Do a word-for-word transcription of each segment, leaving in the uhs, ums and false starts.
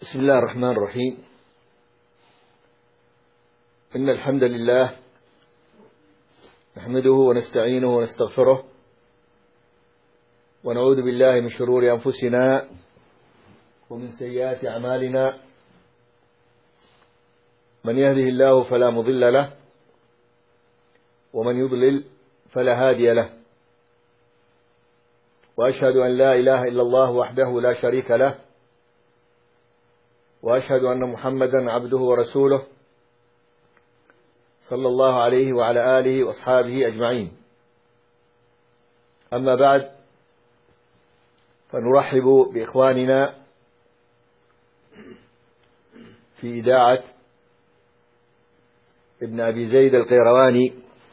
بسم الله الرحمن الرحيم. إن الحمد لله نحمده ونستعينه ونستغفره ونعوذ بالله من شرور أنفسنا ومن سيئات أعمالنا. من يهده الله فلا مضل له ومن يضلل فلا هادي له، وأشهد أن لا إله إلا الله وحده لا شريك له، وأشهد أن محمدا عبده ورسوله صلى الله عليه وعلى آله وأصحابه أجمعين. أما بعد، فنرحب بإخواننا في إذاعة ابن أبي زيد القيرواني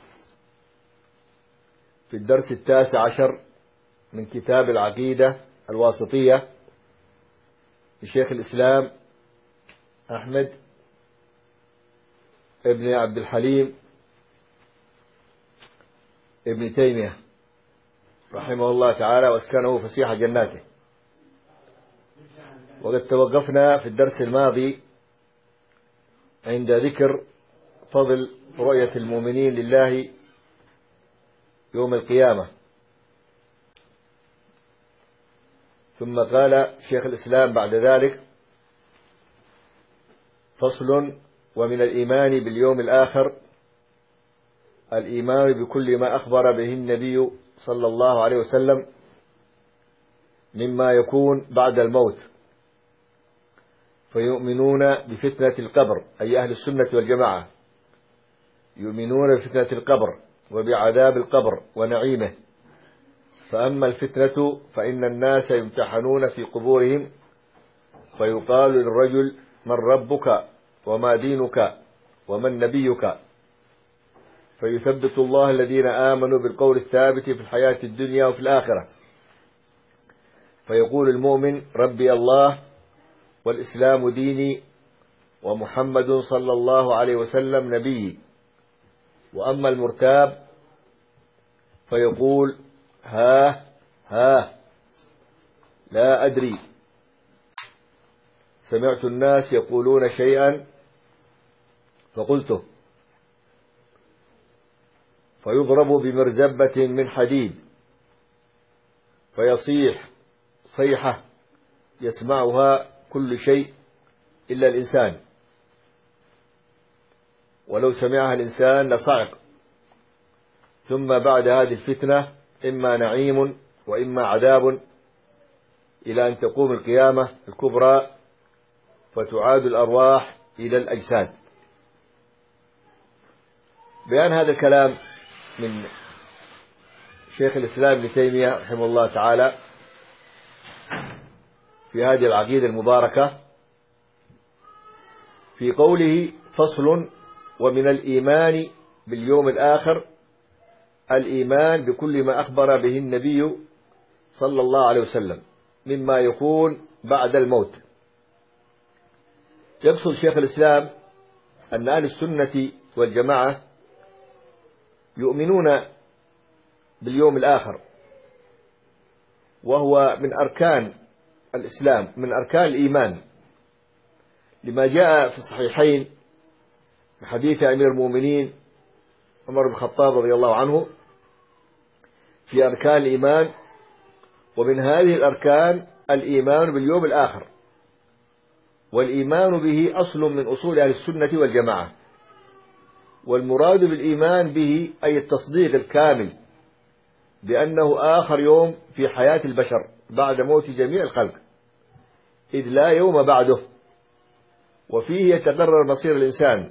في الدرس التاسع عشر من كتاب العقيدة الواسطية لشيخ الإسلام أحمد ابن عبد الحليم ابن تيمية رحمه الله تعالى واسكنه فسيح جناته. وقد توقفنا في الدرس الماضي عند ذكر فضل رؤية المؤمنين لله يوم القيامة، ثم قال شيخ الإسلام بعد ذلك: فصل: ومن الإيمان باليوم الآخر الإيمان بكل ما أخبر به النبي صلى الله عليه وسلم مما يكون بعد الموت، فيؤمنون بفتنة القبر، أي أهل السنة والجماعة يؤمنون بفتنة القبر وبعذاب القبر ونعيمه. فأما الفتنة فإن الناس يمتحنون في قبورهم، فيقال للرجل: من ربك وما دينك ومن نبيك؟ فيثبت الله الذين آمنوا بالقول الثابت في الحياة الدنيا وفي الآخرة. فيقول المؤمن: ربي الله والإسلام ديني ومحمد صلى الله عليه وسلم نبيي. وأما المرتاب فيقول: ها ها لا أدري، سمعت الناس يقولون شيئا فقلته. فيضرب بمرزبة من حديد فيصيح صيحة يسمعها كل شيء إلا الإنسان، ولو سمعها الإنسان لصعق. ثم بعد هذه الفتنة إما نعيم وإما عذاب، إلى أن تقوم القيامة الكبرى فتعاد الأرواح إلى الأجساد. بيان هذا الكلام من شيخ الإسلام ابن تيمية رحمه الله تعالى في هذه العقيدة المباركة، في قوله: فصل: ومن الإيمان باليوم الآخر الإيمان بكل ما أخبر به النبي صلى الله عليه وسلم مما يكون بعد الموت. يقصد شيخ الإسلام أن أهل السنة والجماعة يؤمنون باليوم الآخر، وهو من أركان الإسلام، من أركان الإيمان، لما جاء في الصحيحين في حديث أمير المؤمنين عمر بن الخطاب رضي الله عنه في أركان الإيمان. ومن هذه الأركان الإيمان باليوم الآخر، والإيمان به أصل من أصول أهل السنة والجماعة. والمراد بالإيمان به أي التصديق الكامل بأنه آخر يوم في حياة البشر بعد موت جميع الخلق، إذ لا يوم بعده، وفيه يتقرر مصير الإنسان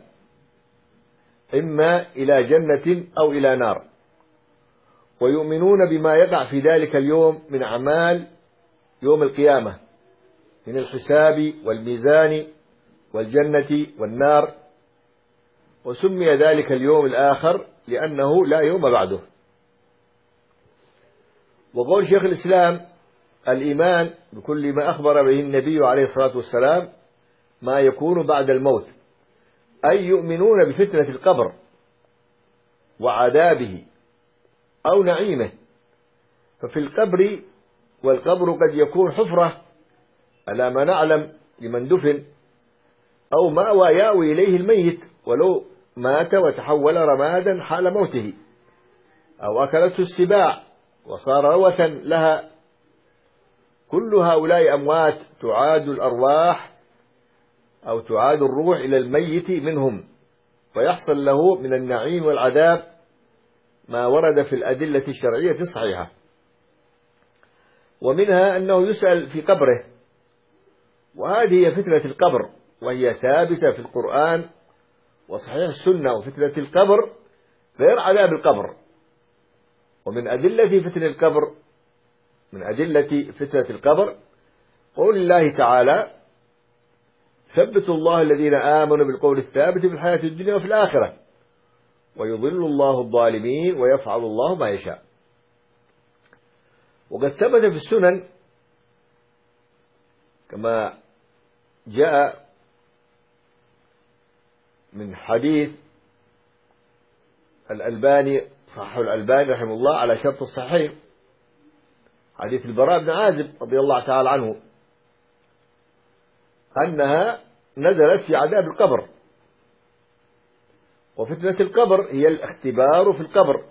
إما إلى جنة أو إلى نار. ويؤمنون بما يقع في ذلك اليوم من أعمال يوم القيامة من الحساب والميزان والجنة والنار. وسمي ذلك اليوم الآخر لأنه لا يوم بعده. وقول شيخ الإسلام: الإيمان بكل ما أخبر به النبي عليه الصلاة والسلام ما يكون بعد الموت، أي يؤمنون بفتنة القبر وعذابه أو نعيمه. ففي القبر، والقبر قد يكون حفرة على ما نعلم لمن دفن، أو مأوى يأوي إليه الميت ولو مات وتحول رمادا حال موته، أو أكلته السباع وصار روثا لها. كل هؤلاء أموات تعاد الأرواح أو تعاد الروح إلى الميت منهم، فيحصل له من النعيم والعذاب ما ورد في الأدلة الشرعية الصحيحة. ومنها أنه يسأل في قبره، وهذه هي فتنة القبر، وهي ثابتة في القرآن وصحيح السنة. وفتنة القبر غير عذاب القبر. ومن أدلة فتنة القبر من أدلة فتنة القبر قول الله تعالى: ثبت الله الذين آمنوا بالقول الثابت في الحياة الدنيا وفي الآخرة ويضل الله الظالمين ويفعل الله ما يشاء. وقد ثبت في السنن كما جاء من حديث الألباني صححه الألباني رحمه الله على شرط الصحيح، حديث البراء بن عازب رضي الله تعالى عنه، أنها نزلت في عذاب القبر. وفتنة القبر هي الاختبار في القبر،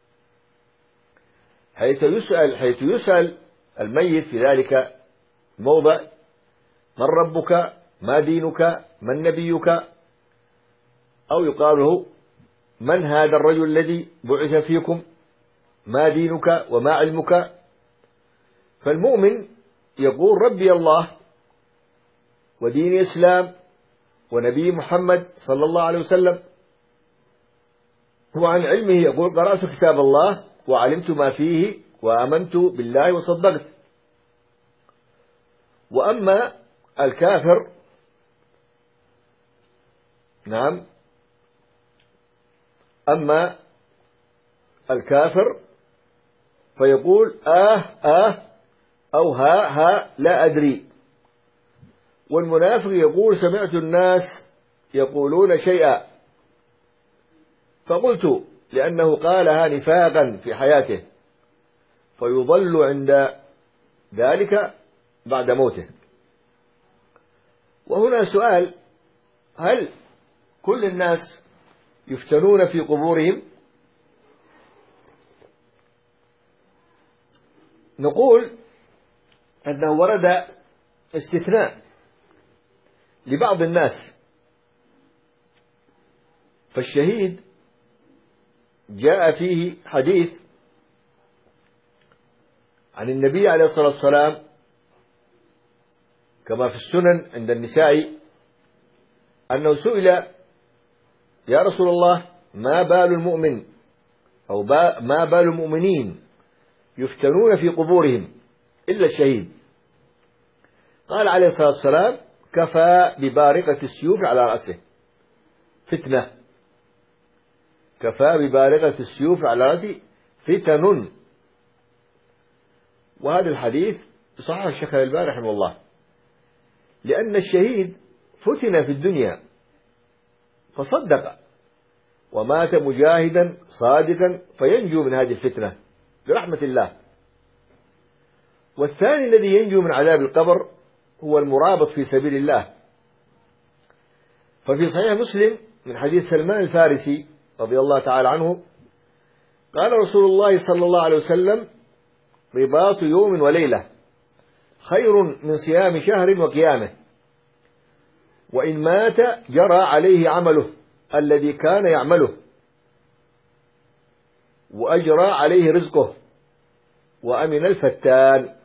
حيث يسأل حيث يسأل الميت في ذلك الموضع: من ربك؟ ما دينك؟ من نبيك؟ أو يقال له: من هذا الرجل الذي بعث فيكم؟ ما دينك وما علمك؟ فالمؤمن يقول: ربي الله ودين الإسلام ونبي محمد صلى الله عليه وسلم. وعن علمه يقول: قرأت كتاب الله وعلمت ما فيه وآمنت بالله وصدقت. وأما الكافر نعم أما الكافر فيقول: آه آه أو ها ها لا أدري. والمنافق يقول: سمعت الناس يقولون شيئا فقلت، لأنه قالها نفاقا في حياته، فيضل عند ذلك بعد موته. وهنا سؤال: هل كل الناس يفتنون في قبورهم؟ نقول أنه ورد استثناء لبعض الناس. فالشهيد جاء فيه حديث عن النبي عليه الصلاة والسلام كما في السنن عند النسائي أنه سئل: يا رسول الله، ما بال المؤمن أو ما بال المؤمنين يفتنون في قبورهم إلا الشهيد؟ قال عليه الصلاة والسلام: كفى ببارقة السيوف على رأسه فتنة. كفى ببارقة السيوف على رأسه فتن. وهذا الحديث صححه الشيخ الألباني رحمه الله، لأن الشهيد فتن في الدنيا فصدق ومات مجاهدا صادقا فينجو من هذه الفتنة برحمة الله. والثاني الذي ينجو من عذاب القبر هو المرابط في سبيل الله. ففي صحيح مسلم من حديث سلمان الفارسي رضي الله تعالى عنه قال رسول الله صلى الله عليه وسلم: رباط يوم وليلة خير من صيام شهر وقيامه، وإن مات جرى عليه عمله الذي كان يعمله وأجرى عليه رزقه وأمن الفتان.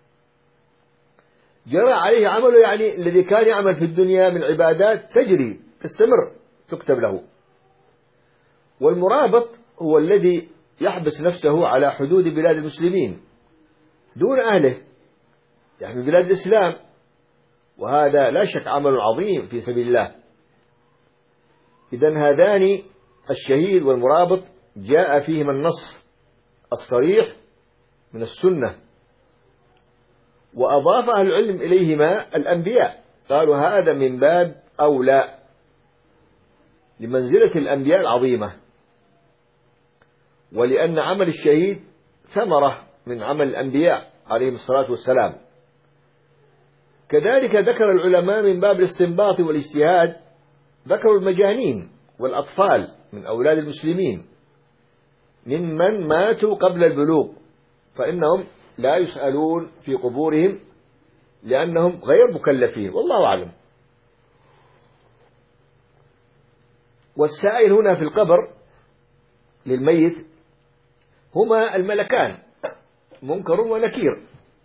جرى عليه عمله يعني الذي كان يعمل في الدنيا من عبادات تجري تستمر تكتب له. والمرابط هو الذي يحبس نفسه على حدود بلاد المسلمين دون أهله، يعني بلاد الإسلام، وهذا لا شك عمل عظيم في سبيل الله. إذن هذان الشهيد والمرابط جاء فيهما النص الصريح من السنة، وأضاف أهل العلم إليهما الأنبياء، قالوا هذا من باب أولى لمنزلة الأنبياء العظيمة، ولأن عمل الشهيد ثمرة من عمل الأنبياء عليهم الصلاة والسلام، كذلك ذكر العلماء من باب الاستنباط والاجتهاد، ذكروا المجانين والأطفال من أولاد المسلمين ممن ماتوا قبل البلوغ، فإنهم لا يسألون في قبورهم لأنهم غير مكلفين، والله أعلم. والسائل هنا في القبر للميت هما الملكان منكر ونكير،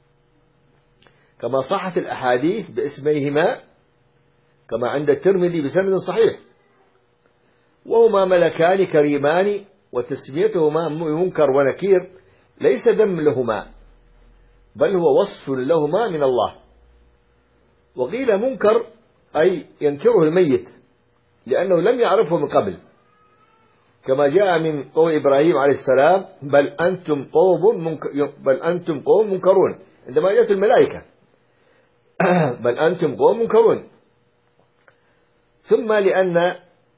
كما صحت الأحاديث باسميهما كما عند الترمذي بسند صحيح، وهما ملكان كريمان، وتسميتهما منكر ونكير ليس ذم لهما، بل هو وصف لهما من الله. وقيل منكر أي ينكره الميت لأنه لم يعرفه من قبل، كما جاء من قول إبراهيم عليه السلام: بل أنتم قوم منك... بل أنتم قوم منكرون، عندما جاءت الملائكة بل أنتم قوم منكرون. ثم لأن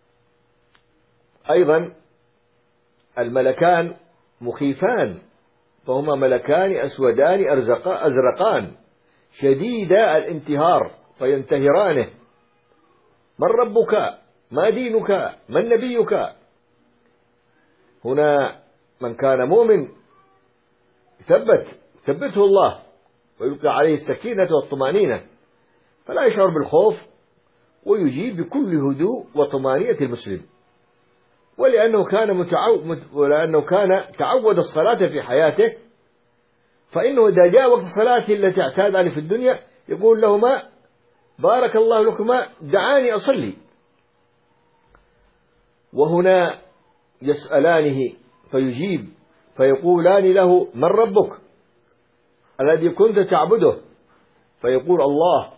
أيضا الملكان مخيفان، فهما ملكان أسودان أزرقان شديدا الانتهار، فينتهرانه: من ربك؟ ما دينك؟ من نبيك؟ هنا من كان مؤمن ثبت ثبته الله ويلقى عليه السكينة والطمأنينة، فلا يشعر بالخوف ويجيب بكل هدوء وطمأنينة المسلم. ولأنه كان متعود ولأنه كان تعود الصلاة في حياته، فإنه إذا جاء وقت الصلاة التي اعتاد عليه في الدنيا يقول لهما: بارك الله لكما، دعاني أصلي. وهنا يسألانه فيجيب، فيقولان له: من ربك الذي كنت تعبده؟ فيقول: الله.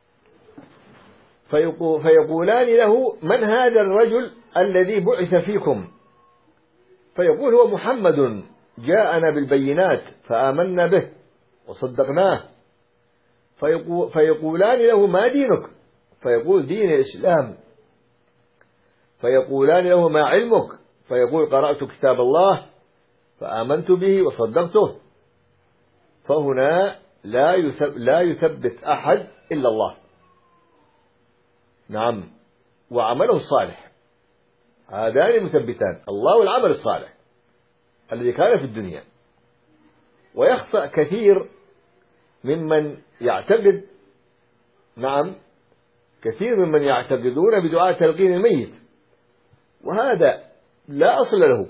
فيقولان له: من هذا الرجل الذي بعث فيكم؟ فيقول: هو محمد، جاءنا بالبينات فآمنا به وصدقناه. فيقولان له: ما دينك؟ فيقول: دين الإسلام. فيقولان له: ما علمك؟ فيقول: قرأت كتاب الله فآمنت به وصدقته. فهنا لا يثبت أحد إلا الله، نعم، وعمله الصالح، هذان مثبتان، الله والعمل الصالح الذي كان في الدنيا. ويخطأ كثير ممن يعتقد، نعم، كثير ممن يعتقدون بدعاء تلقين الميت، وهذا لا أصل له.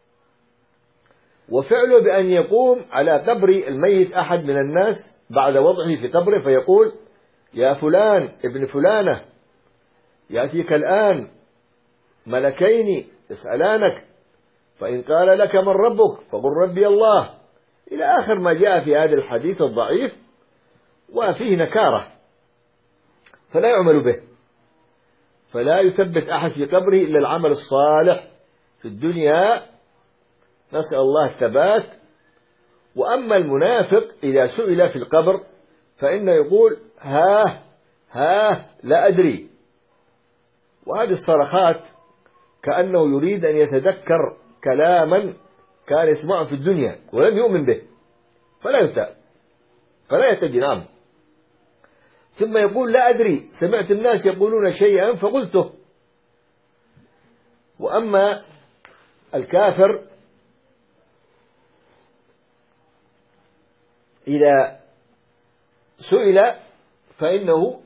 وفعله بأن يقوم على قبر الميت أحد من الناس بعد وضعه في قبره فيقول: يا فلان ابن فلانة، يأتيك الآن ملكين يسألانك، فإن قال لك من ربك فقل ربي الله، إلى آخر ما جاء في هذا الحديث الضعيف وفيه نكارة، فلا يعمل به. فلا يثبت أحد في قبره إلا العمل الصالح في الدنيا، نسأل الله الثبات. وأما المنافق إذا سئل في القبر فإنه يقول: ها ها لا أدري، وهذه الصرخات كأنه يريد أن يتذكر كلاما كان يسمعه في الدنيا ولم يؤمن به، فلا يتأ فلا يهتدي. نعم. ثم يقول: لا أدري، سمعت الناس يقولون شيئا فقلته. وأما الكافر إذا سئل فإنه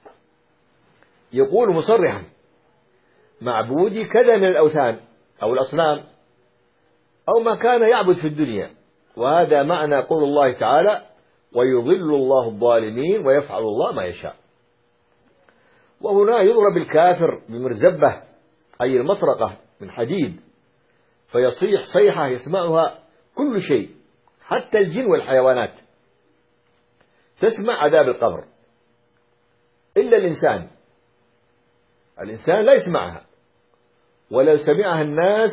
يقول مصرحا: معبودي كذا من الأوثان أو الأصنام أو ما كان يعبد في الدنيا. وهذا معنى قول الله تعالى: ويضل الله الظالمين ويفعل الله ما يشاء. وهنا يضرب الكافر بمرزبة، أي المطرقة من حديد، فيصيح صيحة يسمعها كل شيء حتى الجن والحيوانات تسمع عذاب القبر إلا الإنسان. الإنسان لا يسمعها، ولو سمعها الناس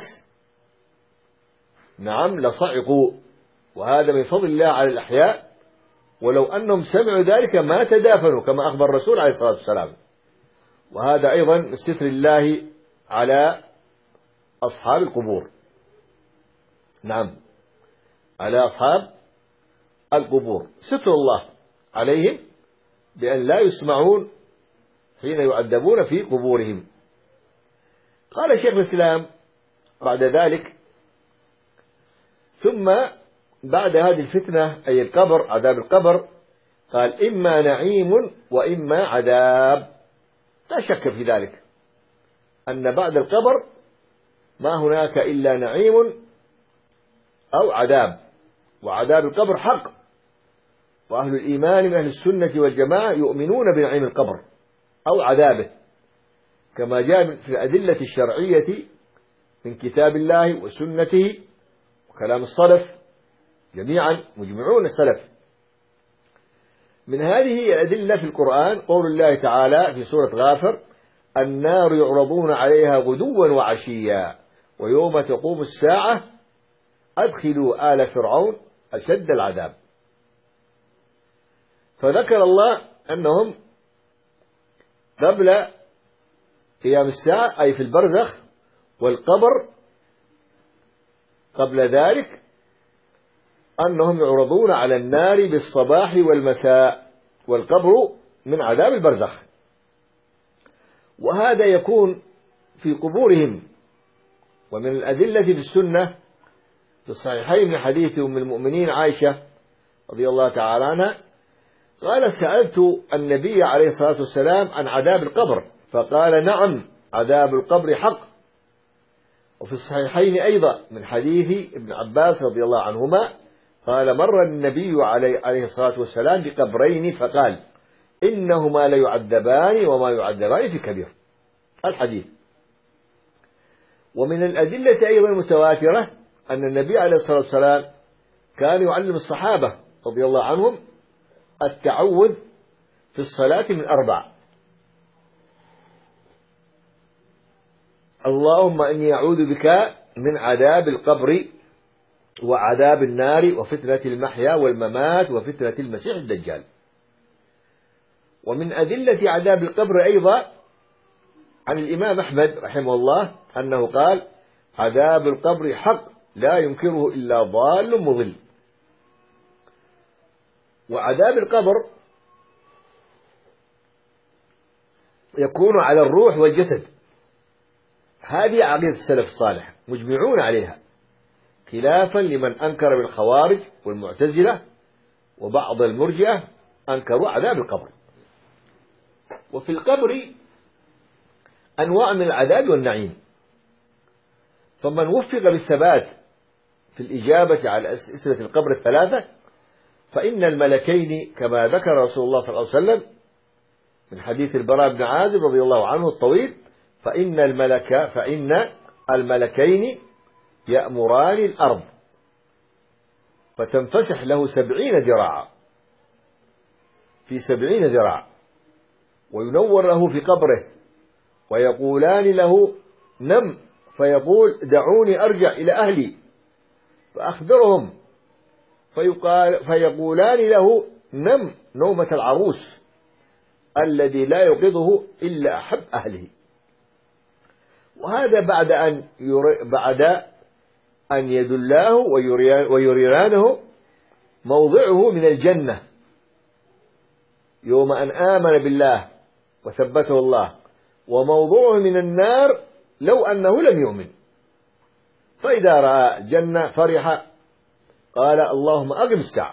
نعم لصعقوا، وهذا من فضل الله على الأحياء، ولو أنهم سمعوا ذلك ما تدافنوا كما أخبر الرسول عليه الصلاة والسلام. وهذا أيضا من ستر الله على أصحاب القبور، نعم، على أصحاب القبور ستر الله عليهم بأن لا يسمعون حين يعذبون في قبورهم. قال شيخ الإسلام بعد ذلك: ثم بعد هذه الفتنة أي القبر، عذاب القبر، قال: إما نعيم وإما عذاب. لا شك في ذلك أن بعد القبر ما هناك إلا نعيم أو عذاب، وعذاب القبر حق، وأهل الإيمان من أهل السنة والجماعة يؤمنون بنعيم القبر أو عذابه، كما جاء في الأدلة الشرعية من كتاب الله وسنته وكلام السلف جميعا، مجمعون السلف. من هذه الأدلة في القرآن قول الله تعالى في سورة غافر: النار يعرضون عليها غدوا وعشيا ويوم تقوم الساعة أدخلوا آل فرعون أشد العذاب. فذكر الله أنهم قبل قيام الساعة أي في البرزخ والقبر، قبل ذلك أنهم يعرضون على النار بالصباح والمساء، والقبر من عذاب البرزخ، وهذا يكون في قبورهم. ومن الأدلة في السنة في الصحيحين من حديث أم المؤمنين عائشة رضي الله تعالى عنها قال: سألت النبي عليه الصلاة والسلام عن عذاب القبر فقال: نعم عذاب القبر حق. وفي الصحيحين أيضا من حديث ابن عباس رضي الله عنهما قال: مر النبي عليه الصلاة والسلام بقبرين فقال: إنهما ليعذبان وما يعذبان في كبير. الحديث. ومن الأدلة أيضا المتواترة أن النبي عليه الصلاة والسلام كان يعلم الصحابة رضي الله عنهم التعوذ في الصلاة من أربع: اللهم إني أعوذ بك من عذاب القبر وعذاب النار وفتنة المحيا والممات وفتنة المسيح الدجال. ومن أدلة عذاب القبر أيضا عن الإمام أحمد رحمه الله أنه قال: عذاب القبر حق لا ينكره إلا ضال مضل. وعذاب القبر يكون على الروح والجسد. هذه عقيدة السلف الصالح مجمعون عليها، خلافا لمن أنكر بالخوارج والمعتزلة وبعض المرجئة أنكروا عذاب القبر. وفي القبر أنواع من العذاب والنعيم، فمن وفق بالثبات في الإجابة على أسئلة القبر الثلاثة فإن الملكين كما ذكر رسول الله صلى الله عليه وسلم من حديث البراء بن عازب رضي الله عنه الطويل: فإن الملك فإن الملكين يأمران الأرض فتنفسح له سبعين ذراعا في سبعين ذراع، وينور له في قبره، ويقولان له: نم، فيقول: دعوني أرجع إلى أهلي فأخبرهم، فيقال فيقولان له: نم نومة العروس الذي لا يوقظه إلا أحب أهله. وهذا بعد أن بعد أن يدلاه ويريانه موضعه من الجنة يوم أن آمن بالله وثبته الله، وموضوعه من النار لو أنه لم يؤمن. فإذا رأى الجنة فرح قال: اللهم أقم الساعة،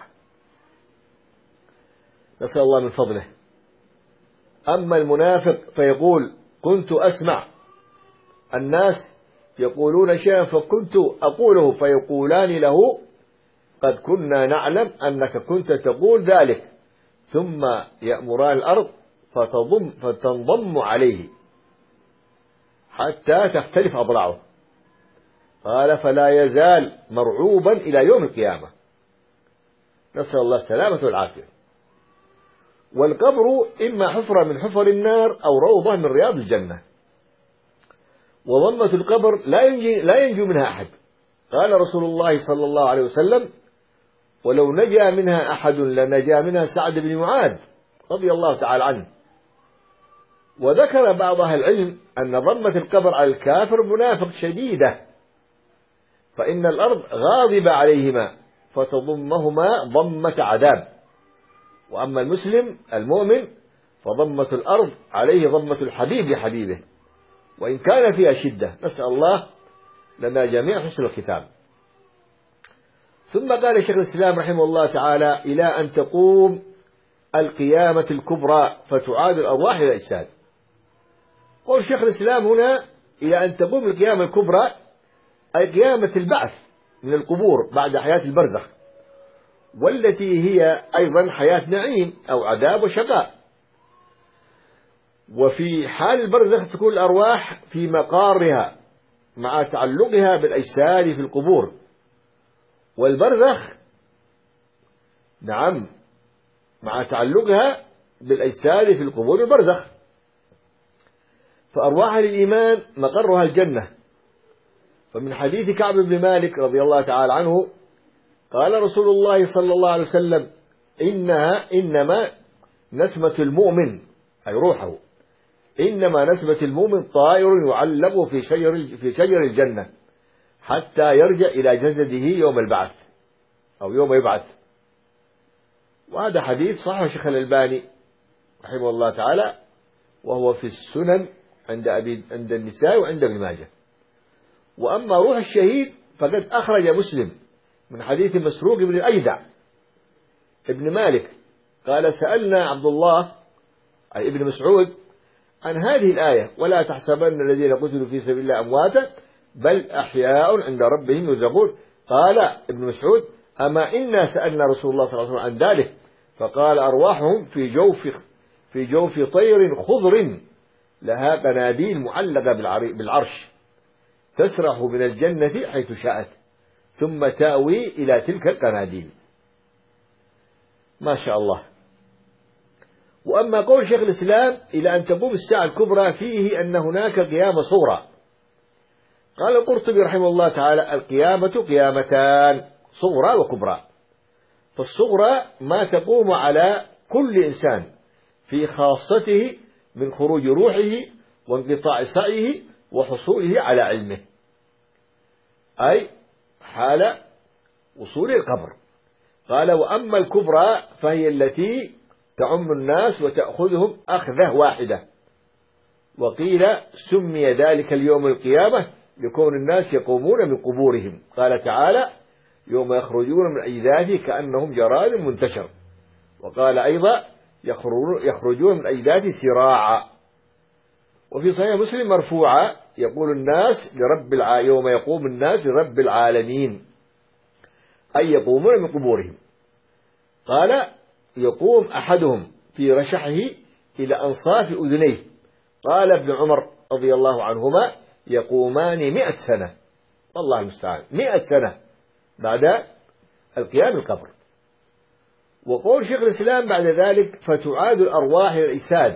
نسأل الله من فضله. أما المنافق فيقول: كنت أسمع الناس يقولون شيئا فكنت أقوله، فيقولان له: قد كنا نعلم أنك كنت تقول ذلك، ثم يأمران الأرض فتضم فتنضم عليه حتى تختلف أضلاعه. قال: فلا يزال مرعوبا إلى يوم القيامة، نسأل الله السلامة والعافية. والقبر إما حفرة من حفر النار أو روضة من رياض الجنة. وضمة القبر لا ينجي لا ينجو منها أحد. قال رسول الله صلى الله عليه وسلم: ولو نجا منها أحد لنجا منها سعد بن معاذ رضي الله تعالى عنه. وذكر بعض أهل العلم أن ضمة القبر على الكافر منافق شديدة، فإن الأرض غاضبة عليهما فتضمهما ضمة عذاب، وأما المسلم المؤمن فضمة الأرض عليه ضمة الحبيب لحبيبه، وإن كان فيها شدة. نسأل الله لنا جميعا حسن الختام. ثم قال شيخ الإسلام رحمه الله تعالى: إلى أن تقوم القيامة الكبرى فتعاد الأرواح إلى الأجساد. قول شيخ الإسلام هنا إلى أن تقوم القيامة الكبرى، أي قيامة البعث من القبور بعد حياة البرزخ، والتي هي أيضا حياة نعيم أو عذاب وشقاء. وفي حال البرزخ تكون الأرواح في مقارها مع تعلقها بالأجساد في القبور، والبرزخ نعم مع تعلقها بالأجساد في القبور البرزخ. فأرواح الإيمان مقرها الجنة. فمن حديث كعب بن مالك رضي الله تعالى عنه قال رسول الله صلى الله عليه وسلم: إنها إنما نسمة المؤمن، أي روحه، إنما نسمة المؤمن طائر يعلق في شجر في شجر الجنة حتى يرجع إلى جسده يوم البعث أو يوم يبعث. وهذا حديث صححه الشيخ الألباني رحمه الله تعالى، وهو في السنن عند أبي عند النساء وعند ابن ماجه. وأما روح الشهيد فقد أخرج مسلم من حديث مسروق بن الأجدع ابن مالك قال: سألنا عبد الله أي ابن مسعود عن هذه الآية: ولا تحسبن الذين قتلوا في سبيل الله أمواتا بل أحياء عند ربهم يرزقون. قال ابن مسعود: أما إنا سألنا رسول الله صلى الله عليه وسلم عن ذلك فقال: أرواحهم في جوف في جوف طير خضر لها قناديل معلقة بالعرش تسرح من الجنة حيث شاءت ثم تأوي إلى تلك القناديل. ما شاء الله. وأما قول شيخ الإسلام إلى أن تقوم الساعة الكبرى فيه أن هناك قيامة صغرى. قال القرطبي رحمه الله تعالى: القيامة قيامتان، صغرى وكبرى. فالصغرى ما تقوم على كل إنسان في خاصته من خروج روحه وانقطاع سعيه وحصوله على علمه، أي حال وصول القبر. قال: وأما الكبرى فهي التي تعم الناس وتأخذهم أخذة واحدة. وقيل سمي ذلك اليوم القيامة لكون الناس يقومون من قبورهم. قال تعالى: يوم يخرجون من أجداثه كأنهم جراد منتشر. وقال أيضا: يخرجون من أجداثه سراعا. وفي صحيح مسلم مرفوعا يقول الناس لرب الع... يوم يقوم الناس لرب العالمين، أي يقومون من قبورهم. قال: يقوم أحدهم في رشحه إلى أنصاف أذنيه. قال ابن عمر رضي الله عنهما: يقومان مئة سنة، والله المستعان، مئة سنة بعد القيام القبر. وقول شيخ الإسلام بعد ذلك: فتعاد الأرواح إلى الأجساد.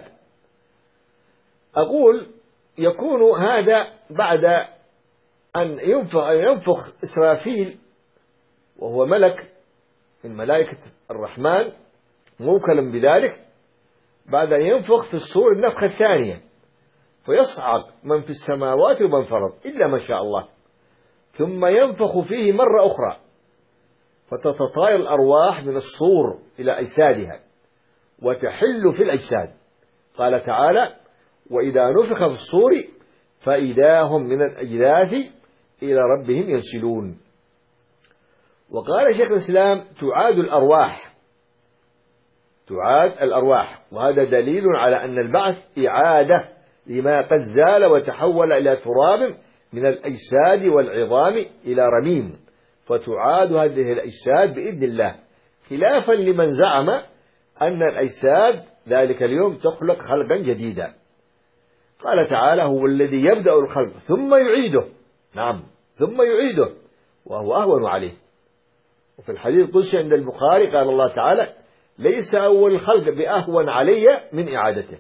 أقول يكون هذا بعد أن ينفخ, ينفخ إسرافيل، وهو ملك من ملائكة الرحمن موكلا بذلك، بعد أن ينفخ في الصور النفخة الثانية فيصعق من في السماوات ومن في الأرض إلا ما شاء الله، ثم ينفخ فيه مرة أخرى فتتطاير الأرواح من الصور إلى أجسادها وتحل في الأجساد. قال تعالى: وإذا نفخ في الصور فإذا هم من الأجداث إلى ربهم ينسلون. وقال شيخ الإسلام: تعاد الأرواح، تعاد الأرواح، وهذا دليل على أن البعث إعادة لما قد زال وتحول إلى تراب من الأجساد والعظام إلى رميم، فتعاد هذه الأجساد بإذن الله، خلافا لمن زعم أن الأجساد ذلك اليوم تخلق خلقا جديدا. قال تعالى: هو الذي يبدأ الخلق ثم يعيده، نعم ثم يعيده وهو أهون عليه. وفي الحديث القدسي عند البخاري قال الله تعالى: ليس أول الخلق بأهون علي من إعادته.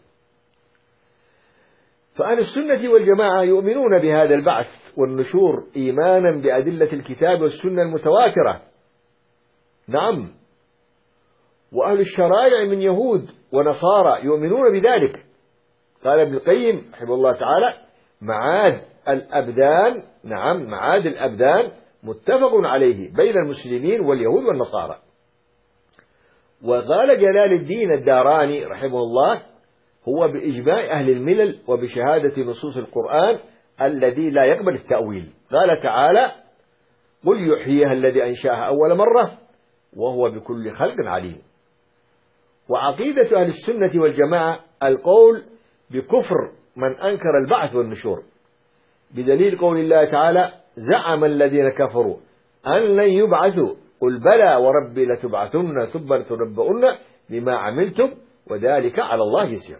فأهل السنة والجماعة يؤمنون بهذا البعث والنشور إيمانا بأدلة الكتاب والسنة المتواترة، نعم. وأهل الشرائع من يهود ونصارى يؤمنون بذلك. قال ابن القيم رحمه الله تعالى: معاد الأبدان، نعم معاد الأبدان متفق عليه بين المسلمين واليهود والنصارى. وقال جلال الدين الداراني رحمه الله: هو بإجماع أهل الملل وبشهادة نصوص القرآن الذي لا يقبل التأويل. قال تعالى: قل يحييها الذي أنشأها أول مرة وهو بكل خلق عليم. وعقيدة أهل السنة والجماعة القول بكفر من أنكر البعث والنشور، بدليل قول الله تعالى: زعم الذين كفروا أن لن يبعثوا قل بلى وربي لتبعثن ثم لتنبؤن بما عملتم وذلك على الله يسير.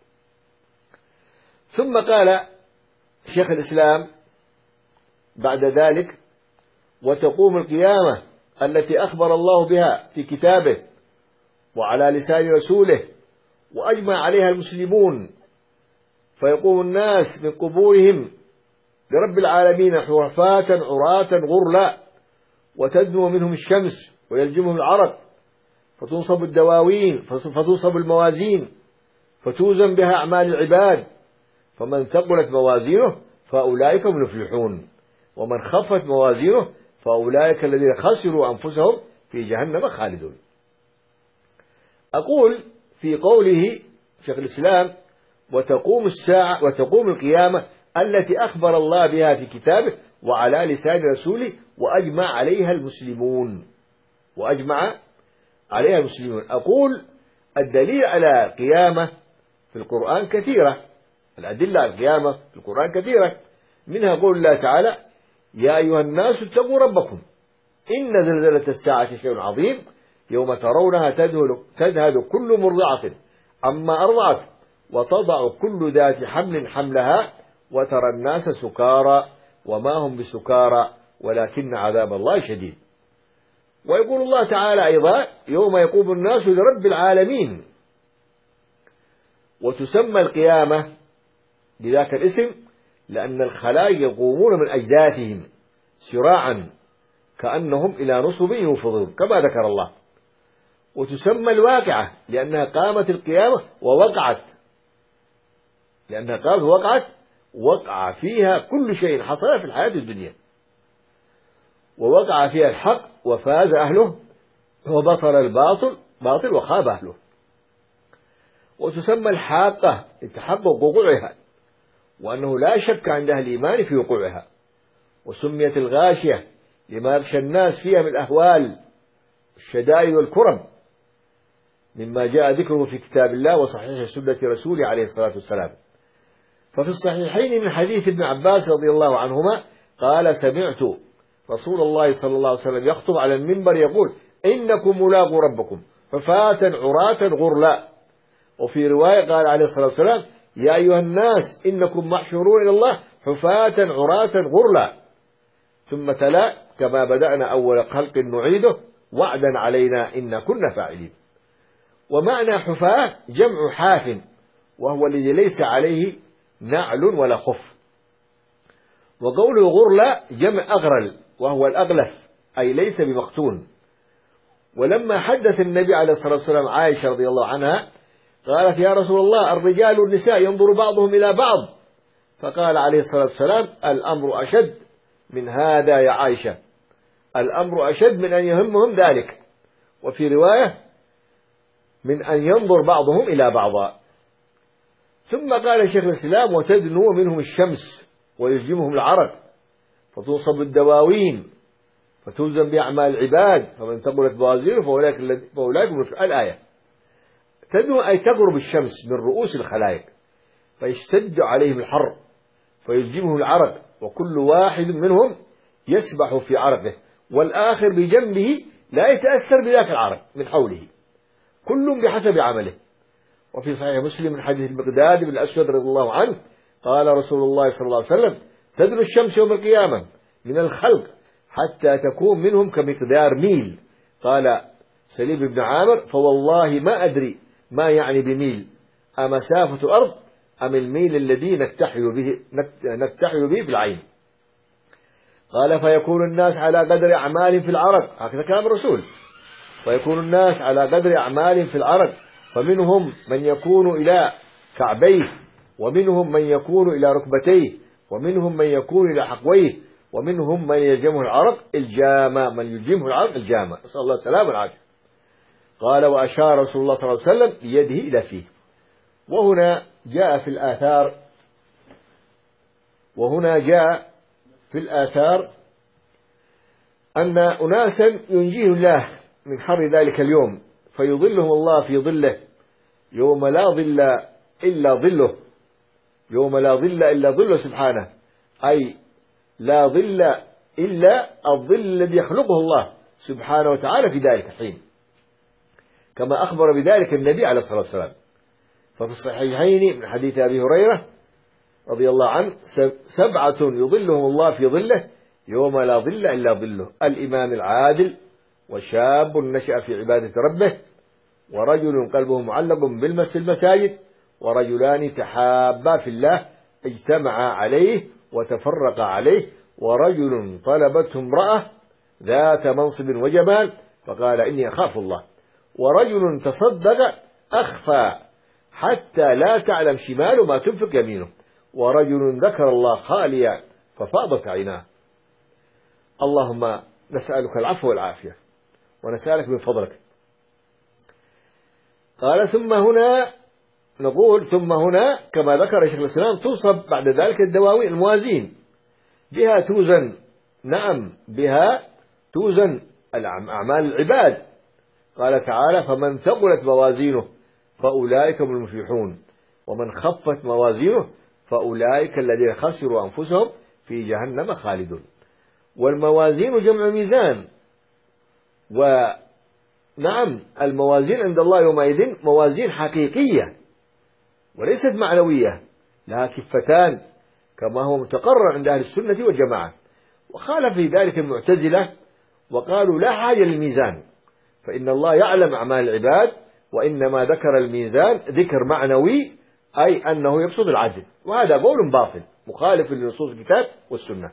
ثم قال شيخ الإسلام بعد ذلك: وتقوم القيامة التي أخبر الله بها في كتابه وعلى لسان رسوله وأجمع عليها المسلمون، فيقوم الناس من قبورهم لرب العالمين حرفاة عراة غرلا، وتدنو منهم الشمس ويلجمهم العرق، فتنصب الدواوين فتنصب الموازين فتوزن بها أعمال العباد، فمن ثقلت موازينه فأولئك هم المفلحون، ومن خفت موازينه فأولئك الذين خسروا أنفسهم في جهنم خالدون. أقول في قوله شيخ الإسلام: وتقوم الساعة وتقوم القيامة التي أخبر الله بها في كتابه وعلى لسان رسوله وأجمع عليها المسلمون وأجمع عليها المسلمون. أقول الدليل على قيامة في القرآن كثيرة، الأدلة على القيامة في القرآن كثيرة، منها قول الله تعالى: يا أيها الناس اتقوا ربكم إن زلزلة الساعة شيء عظيم يوم ترونها تذهل, تذهل كل مرضعة عما أرضعت وتضع كل ذات حمل حملها وترى الناس سكارى وما هم بسكارى ولكن عذاب الله شديد. ويقول الله تعالى أيضا: يوم يقوم الناس لرب العالمين. وتسمى القيامة بذاك الاسم لأن الخلائق يقومون من أجداثهم سراعا كأنهم إلى نصب يوفضون كما ذكر الله. وتسمى الواقعة لأنها قامت القيامة ووقعت، لأنها قامت ووقعت وقع فيها كل شيء حصل في الحياة الدنيا، ووقع فيها الحق وفاز أهله وبطل الباطل باطل وخاب أهله. وتسمى الحاقة لتحقق وقوعها وأنه لا شك عند أهل الإيمان في وقوعها. وسميت الغاشية لما يغشى الناس فيها من الأهوال الشدائد والكرب مما جاء ذكره في كتاب الله وصحيح سنة رسوله عليه الصلاة والسلام. ففي الصحيحين من حديث ابن عباس رضي الله عنهما قال: سمعت رسول الله صلى الله عليه وسلم يخطب على المنبر يقول: إنكم ملاقوا ربكم حفاة عراة غرلا. وفي رواية قال عليه الصلاة والسلام: يا أيها الناس إنكم محشورون إلى الله حفاة عراة غرلا. ثم تلا: كما بدأنا أول خلق نعيده وعدا علينا إنا كنا فاعلين. ومعنى حفاة جمع حاف، وهو الذي ليس عليه نعل ولا خف. وقوله غرلا جمع أغرل، وهو الأغلف أي ليس بمختون. ولما حدث النبي عليه الصلاة والسلام عائشة رضي الله عنها قالت: يا رسول الله الرجال والنساء ينظر بعضهم إلى بعض، فقال عليه الصلاة والسلام: الأمر أشد من هذا يا عائشة، الأمر أشد من أن يهمهم ذلك. وفي رواية: من أن ينظر بعضهم إلى بعض. ثم قال شيخ الإسلام: وتدنو منهم الشمس ويلجمهم العرق فتنصب الدواوين فتوزن بأعمال العباد، فمن ثقلت موازينه فأولئك هم الآية. تدنو أي تغرب الشمس من رؤوس الخلائق فيشتد عليهم الحر فيلجمهم العرق، وكل واحد منهم يسبح في عرقه والآخر بجنبه لا يتأثر بذاك العرق من حوله، كل بحسب عمله. وفي صحيح مسلم من حديث المقداد بن الأسود رضي الله عنه قال رسول الله صلى الله عليه وسلم: تدنو الشمس يوم القيامة من الخلق حتى تكون منهم كمقدار ميل. قال سليم بن عامر: فوالله ما أدري ما يعني بميل، أمسافة الأرض أم الميل الذي نكتحل به نكتحل به بالعين. قال: فيكون الناس على قدر أعمالهم في العرق، هكذا كلام الرسول، فيكون الناس على قدر أعمالهم في العرق، فمنهم من يكون إلى كعبيه، ومنهم من يكون إلى ركبتيه، ومنهم من يكون إلى حقويه، ومنهم من يلجمه العرق الجامة من يلجمه العرق الجامة، نسأل الله السلامة والعافية. قال: وأشار رسول الله صلى الله عليه وسلم بيده إلى فيه. وهنا جاء في الآثار وهنا جاء في الآثار أن أناسا ينجيه الله من حر ذلك اليوم فيظلهم الله في ظله يوم لا ظل إلا ظله يوم لا ظل إلا ظله سبحانه، أي لا ظل إلا الظل الذي يخلقه الله سبحانه وتعالى في ذلك الحين، كما أخبر بذلك النبي عليه الصلاة والسلام. ففي الصحيحين من حديث أبي هريرة رضي الله عنه سبعة يظلهم الله في ظله يوم لا ظل إلا ظله: الإمام العادل، وشاب نشأ في عبادة ربه، ورجل قلبه معلق بالمس المساجد، ورجلان تحابا في الله اجتمعا عليه وتفرقا عليه، ورجل طلبته امرأة ذات منصب وجمال فقال إني أخاف الله، ورجل تصدق أخفى حتى لا تعلم شماله ما تنفق يمينه، ورجل ذكر الله خاليا ففاضت عيناه. اللهم نسألك العفو والعافية ونسألك من فضلك. قال ثم هنا نقول ثم هنا كما ذكر شيخ الإسلام تنصب بعد ذلك الدواوين الموازين بها توزن، نعم بها توزن أعمال العباد. قال تعالى: فمن ثقلت موازينه فأولئك هم المفلحون، ومن خفت موازينه فأولئك الذين خسروا أنفسهم في جهنم خالدون. والموازين جمع ميزان، ونعم الموازين عند الله يومئذ موازين حقيقية وليست معنوية، لها كفتان كما هو متقرر عند أهل السنة والجماعة. وخالف في ذلك المعتزلة وقالوا لا حاجة للميزان، فإن الله يعلم أعمال العباد، وإنما ذكر الميزان ذكر معنوي، أي أنه يقصد العدل، وهذا قول باطل مخالف لنصوص الكتاب والسنة.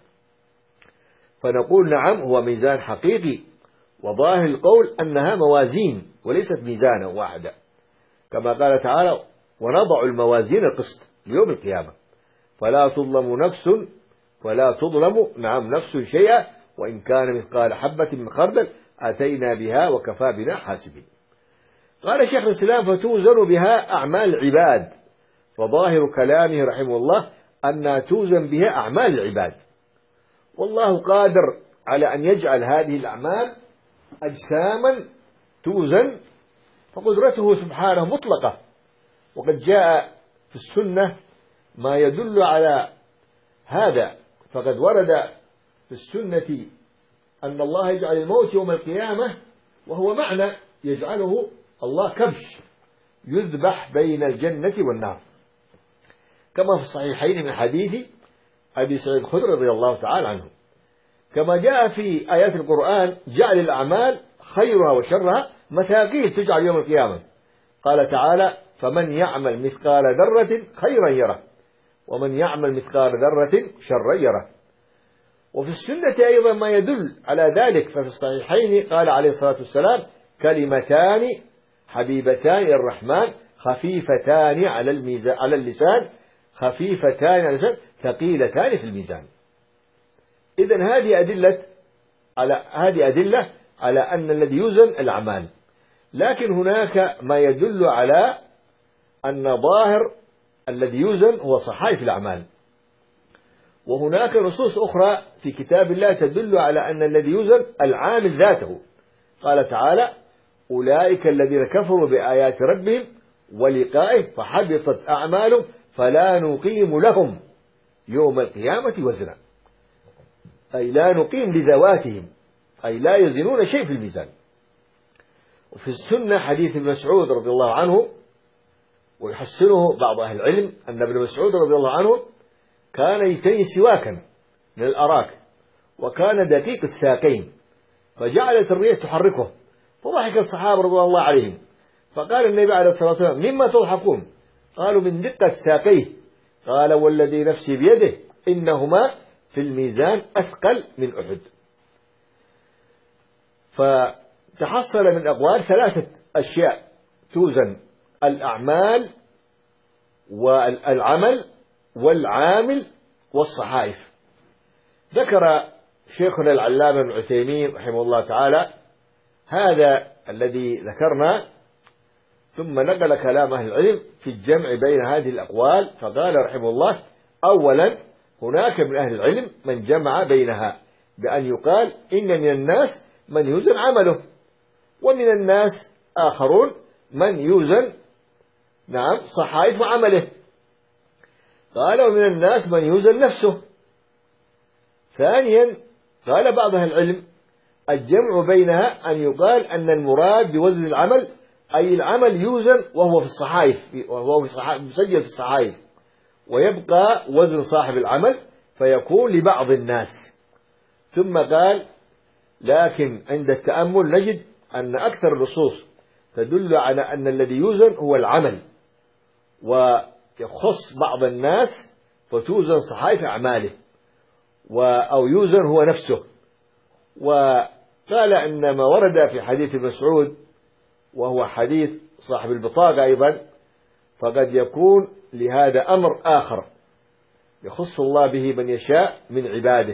فنقول نعم هو ميزان حقيقي، وظاهر القول أنها موازين وليست ميزانا واحدة، كما قال تعالى: ونضع الموازين القسط ليوم القيامة فلا تظلم نفس ولا تظلم نعم نفس شيئا وإن كان مثقال حبة من خردل أتينا بها وكفى بنا حاسبين. قال شيخ الإسلام: فتوزن بها أعمال العباد. فظاهر كلامه رحمه الله أن توزن بها أعمال العباد، والله قادر على أن يجعل هذه الأعمال أجساما توزن، فقدرته سبحانه مطلقة. وقد جاء في السنة ما يدل على هذا، فقد ورد في السنة أن الله يجعل الموت يوم القيامة وهو معنى يجعله الله كبش يذبح بين الجنة والنار، كما في الصحيحين من حديث أبي سعيد الخدري رضي الله تعالى عنه. كما جاء في آيات القرآن جعل الأعمال خيرها وشرها مثاقيل تجعل يوم القيامة. قال تعالى: فمن يعمل مثقال ذرة خيرا يره، ومن يعمل مثقال ذرة شرا يره. وفي السنة أيضا ما يدل على ذلك، ففي الصحيحين قال عليه الصلاة والسلام: كلمتان حبيبتان إلى الرحمن خفيفتان على الميزان على اللسان خفيفتان على اللسان ثقيلتان في الميزان. إذن هذه أدلة على هذه أدلة على أن الذي يوزن الأعمال، لكن هناك ما يدل على أن ظاهر الذي يوزن هو صحائف الأعمال. وهناك نصوص أخرى في كتاب الله تدل على أن الذي يوزن العامل ذاته. قال تعالى: أولئك الذين كفروا بآيات ربهم ولقائه فحبطت أعمالهم فلا نقيم لهم يوم القيامة وزنا، أي لا نقيم لذواتهم، أي لا يزنون شيء في الميزان. وفي السنة حديث ابن مسعود رضي الله عنه، ويحسنه بعض أهل العلم، أن ابن مسعود رضي الله عنه كان يتني سواكا من الأراك، وكان دقيق الساقين، فجعلت الريح تحركه، فضحك الصحابة رضي الله عليهم، فقال النبي عليه الصلاة والسلام: مما تضحكون؟ قالوا: من دقة ساقيه. قال: والذي نفسي بيده إنهما في الميزان أثقل من أحد. فتحصل من أقوال ثلاثة أشياء توزن: الأعمال والعمل والعامل والصحائف. ذكر شيخنا العلامة ابن عثيمين رحمه الله تعالى هذا الذي ذكرنا ثم نقل كلام أهل العلم في الجمع بين هذه الأقوال، فقال رحمه الله: أولا، هناك من أهل العلم من جمع بينها بأن يقال إن من الناس من يوزن عمله، ومن الناس آخرون من يوزن نعم صحائف عمله. قال: ومن الناس من يوزن نفسه. ثانيا، قال بعض أهل العلم: الجمع بينها أن يقال أن المراد بوزن العمل أي العمل يوزن وهو في الصحائف، وهو مسجل في الصحائف، ويبقى وزن صاحب العمل فيكون لبعض الناس. ثم قال: لكن عند التأمل نجد أن أكثر النصوص تدل على أن الذي يوزن هو العمل، ويخص بعض الناس فتوزن صحائف أعماله، أو يوزن هو نفسه. وقال أن ما ورد في حديث مسعود، وهو حديث صاحب البطاقة أيضا، فقد يكون لهذا أمر آخر يخص الله به من يشاء من عباده.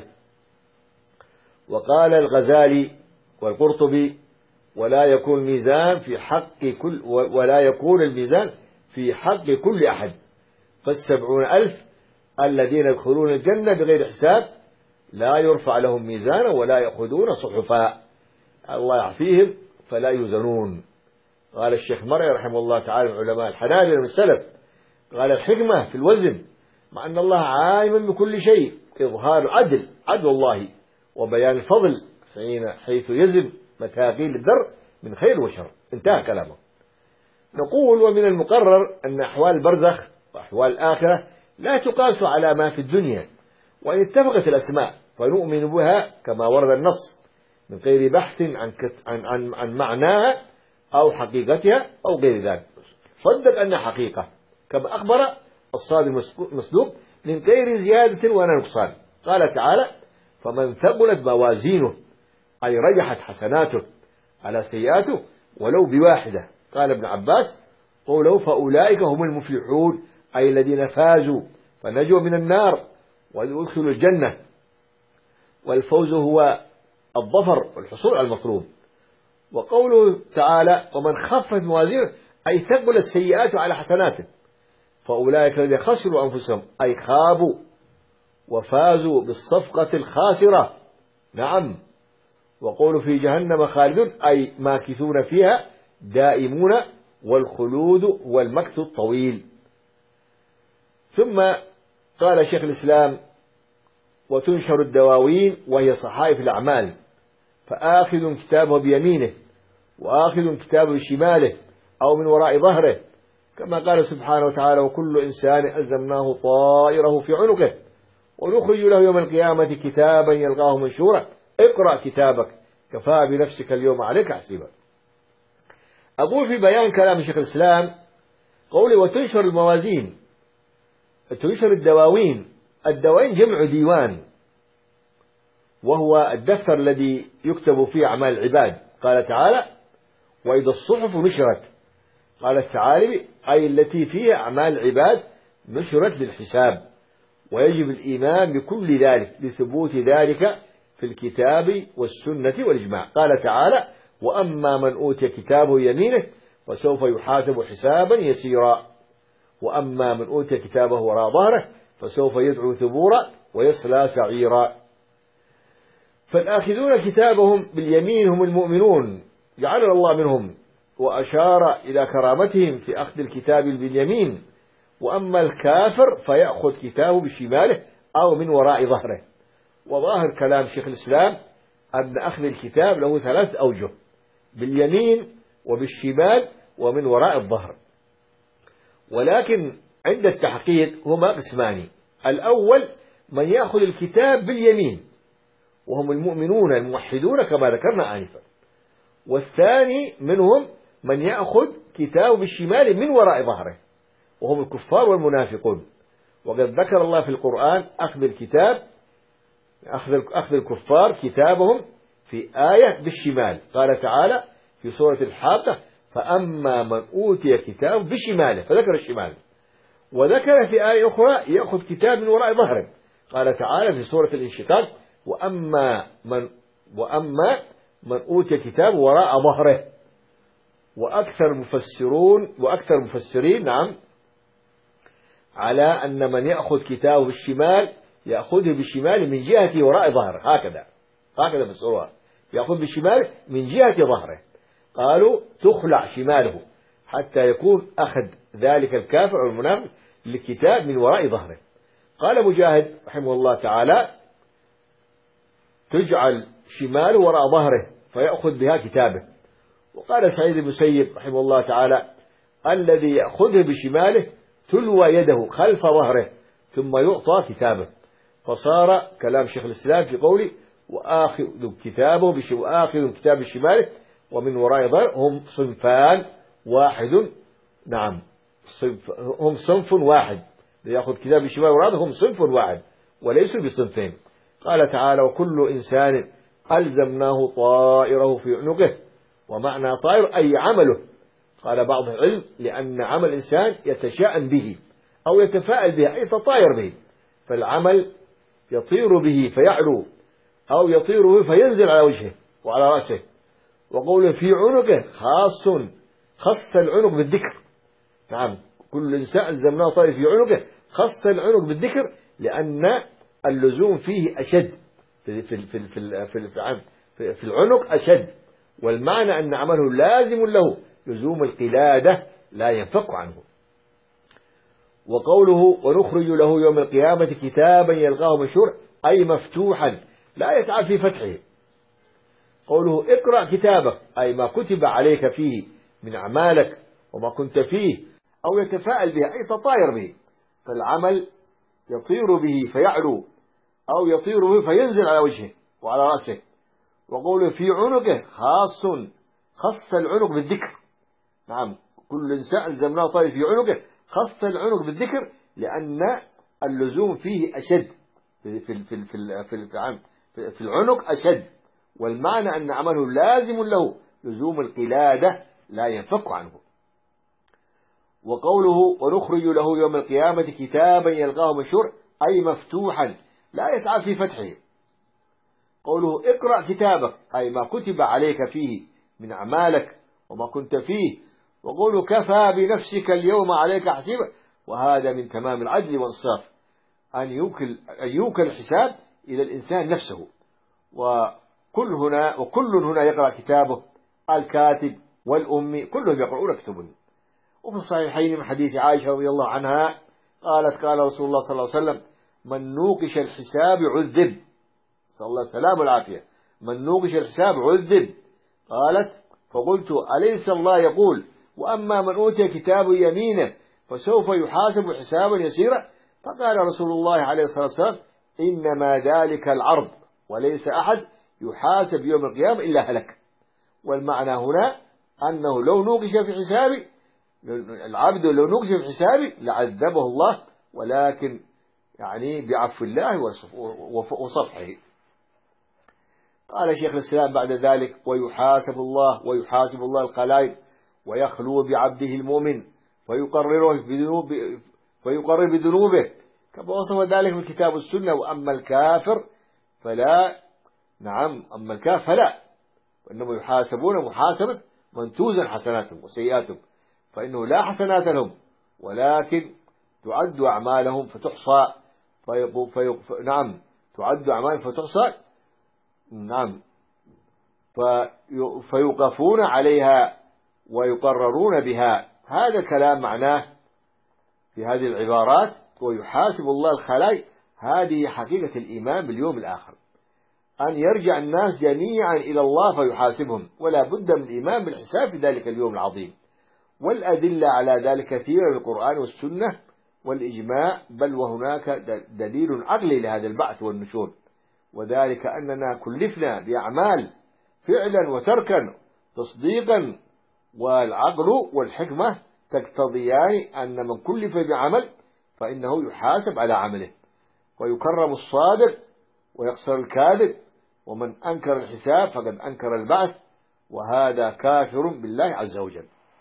وقال الغزالي والقرطبي: ولا يكون الميزان في حق كل ولا يكون الميزان في حق كل أحد، فالسبعون ألف الذين يدخلون الجنة بغير حساب لا يرفع لهم ميزانا ولا يأخذون صحفا، الله يعفيهم فلا يوزنون. قال الشيخ مرعي رحمه الله تعالى من علماء الحنابلة من السلف، قال: الحكمة في الوزن مع أن الله عالم بكل شيء إظهار العدل عدل الله وبيان الفضل حيث يزن متاقيل الذر من خير وشر. انتهى كلامه. نقول: ومن المقرر أن أحوال البرزخ وأحوال الآخرة لا تقاس على ما في الدنيا، وإن اتفقت الأسماء فنؤمن بها كما ورد النص من غير بحث عن عن عن, عن معناها أو حقيقتها أو غير ذلك. صدق أن حقيقة كما أخبر الصادق المصدوق من غير زيادة ولا نقصان. قال تعالى: فمن ثقلت موازينه أي رجحت حسناته على سيئاته ولو بواحدة. قال ابن عباس: قوله فأولئك هم المفلحون أي الذين فازوا فنجوا من النار ويدخلوا الجنة. والفوز هو الظفر والحصول على المطلوب. وقوله تعالى: ومن خفت موازينه أي ثقلت سيئاته على حسناته، فأولئك الذين خسروا أنفسهم أي خابوا وفازوا بالصفقة الخاسرة. نعم. وقوله في جهنم خالدون أي ماكثون فيها دائمون، والخلود والمكث الطويل. ثم قال شيخ الإسلام: وتنشر الدواوين وهي صحائف الأعمال، فآخذ كتابه بيمينه وآخذ كتابه بشماله أو من وراء ظهره، كما قال سبحانه وتعالى: وكل إنسان ألزمناه طائره في عنقه ونخرج له يوم القيامة كتابا يلقاه منشورا اقرأ كتابك كفى بنفسك اليوم عليك حسيبا. أقول في بيان كلام شيخ الإسلام قولي: وتنشر الموازين، تنشر الدواوين. الدواوين جمع ديوان، وهو الدفتر الذي يكتب فيه أعمال العباد. قال تعالى: وإذا الصحف نشرت. قال الثعالبي: أي التي فيها أعمال العباد نشرت للحساب، ويجب الإيمان بكل ذلك لثبوت ذلك في الكتاب والسنة والإجماع. قال تعالى: وأما من أوتي كتابه يمينه فسوف يحاسب حسابا يسيرا، وأما من أوتي كتابه وراء ظهره فسوف يدعو ثبورا ويصلى سعيرا. فالآخذون كتابهم باليمين هم المؤمنون جعلنا الله منهم، وأشار إلى كرامتهم في أخذ الكتاب باليمين. وأما الكافر فيأخذ كتابه بشماله أو من وراء ظهره. وظاهر كلام شيخ الإسلام أن أخذ الكتاب له ثلاث أوجه: باليمين وبالشمال ومن وراء الظهر. ولكن عند التحقيق هما قسمان: الأول من يأخذ الكتاب باليمين وهم المؤمنون الموحدون كما ذكرنا آنفا، والثاني منهم من يأخذ كتابه بالشمال من وراء ظهره وهم الكفار والمنافقون. وقد ذكر الله في القرآن أخذ الكتاب أخذ أخذ الكفار كتابهم في آية بالشمال. قال تعالى في سورة الحاقة: فأما من أوتي كتابه بشماله، فذكر الشمال. وذكر في آية أخرى يأخذ كتاب من وراء ظهره. قال تعالى في سورة الانشقاق: وأما من وأما من أوتي كتاب وراء ظهره. وأكثر مفسرون وأكثر مفسرين نعم على أن من يأخذ كتابه بالشمال يأخذه بالشمال من جهة وراء ظهره، هكذا هكذا فسروها، يأخذ بالشمال من جهة ظهره. قالوا تخلع شماله حتى يكون أخذ ذلك الكافر أو المنافق للكتاب من وراء ظهره. قال مجاهد رحمه الله تعالى تجعل شماله وراء ظهره فيأخذ بها كتابه. وقال سعيد بن المسيب رحمه الله تعالى الذي يأخذه بشماله تلوى يده خلف ظهره ثم يعطى كتابه. فصار كلام شيخ الإسلام في قوله وآخذ كتابه وآخذ كتاب بشماله ومن وراء ظهره هم صنفان واحد، نعم صنف هم صنف واحد، يأخذ كتاب بشماله وراء ظهره هم صنف واحد وليسوا بصنفين. قال تعالى وكل إنسان ألزمناه طائره في عنقه، ومعنى طائر أي عمله. قال بعض العلم لأن عمل الإنسان يتشاءم به أو يتفاءل به أي يتطاير به، فالعمل يطير به فيعلو أو يطير به فينزل على وجهه وعلى رأسه. وقوله في عنقه خاص، خص العنق بالذكر، نعم كل إنسان ألزمناه طائر في عنقه، خص العنق بالذكر لأن اللزوم فيه أشد في في في في في, في, في العنق أشد، والمعنى أن عمله لازم له لزوم القلادة لا ينفك عنه. وقوله ونخرج له يوم القيامة كتابا يلقاه منشورا أي مفتوحا لا يتعب في فتحه. قوله اقرأ كتابك أي ما كتب عليك فيه من أعمالك وما كنت فيه، أو يتفاءل به أي تطاير به، فالعمل يطير به فيعلو أو يطير به فينزل على وجهه وعلى رأسه. وقوله في عنقه خاص، خص العنق بالذكر، نعم كل إنسان ألزمناه طائر في عنقه، خص العنق بالذكر لأن اللزوم فيه أشد في في في في في, في, في العنق أشد، والمعنى أن عمله لازم له لزوم القلادة لا ينفك عنه. وقوله ونخرج له يوم القيامة كتابا يلقاه منشورا أي مفتوحا لا يتعب في فتحه. قوله اقرأ كتابك أي ما كتب عليك فيه من أعمالك وما كنت فيه. وقوله كفى بنفسك اليوم عليك حسيبا، وهذا من تمام العدل والإنصاف أن يوكل أن يوكل الحساب إلى الإنسان نفسه، وكل هنا وكل هنا يقرأ كتابه، الكاتب والأمي كلهم يقرؤون كتبهم. وفي الصحيحين من حديث عائشة رضي الله عنها قالت قال رسول الله صلى الله عليه وسلم من نوقش الحساب عذب، صلى الله السلام والعافية، من نوقش الحساب عذب. قالت فقلت أليس الله يقول وأما من أوتي كتاب يمينه فسوف يحاسب حسابا يسيرا؟ فقال رسول الله عليه الصلاة والسلام إنما ذلك العرض وليس أحد يحاسب يوم القيامة إلا هلك. والمعنى هنا أنه لو نوقش في حسابي، العبد لو نوقش في حسابي لعذبه الله، ولكن يعني بعفو الله وصفحه. قال شيخ الإسلام بعد ذلك ويحاسب الله ويحاسب الله الخلائق ويخلو بعبده المؤمن فيقرره بذنوب فيقرر بذنوبه كما وصف ذلك في الكتاب والسنة. وأما الكافر فلا، نعم أما الكافر فلا، وإنما يحاسبون محاسبة من توزن حسناتهم وسيئاتهم، فإنه لا حسنات لهم ولكن تعد أعمالهم فتحصى فيق... فيق... نعم تعد أعمالهم فتحصى، نعم في... فيوقفون عليها ويقررون بها. هذا الكلام معناه في هذه العبارات ويحاسب الله الخلائق، هذه حقيقة الإيمان باليوم الآخر، أن يرجع الناس جميعا إلى الله فيحاسبهم، ولا بد من الإيمان بالحساب في ذلك اليوم العظيم. والأدلة على ذلك كثيرة في القرآن والسنة والإجماع، بل وهناك دليل عقلي لهذا البعث والنشور، وذلك أننا كلفنا بأعمال فعلا وتركا تصديقا، والعقل والحكمة تقتضيان أن من كلف بعمل فإنه يحاسب على عمله، ويكرم الصادق ويقصر الكاذب، ومن أنكر الحساب فقد أنكر البعث، وهذا كافر بالله عز وجل.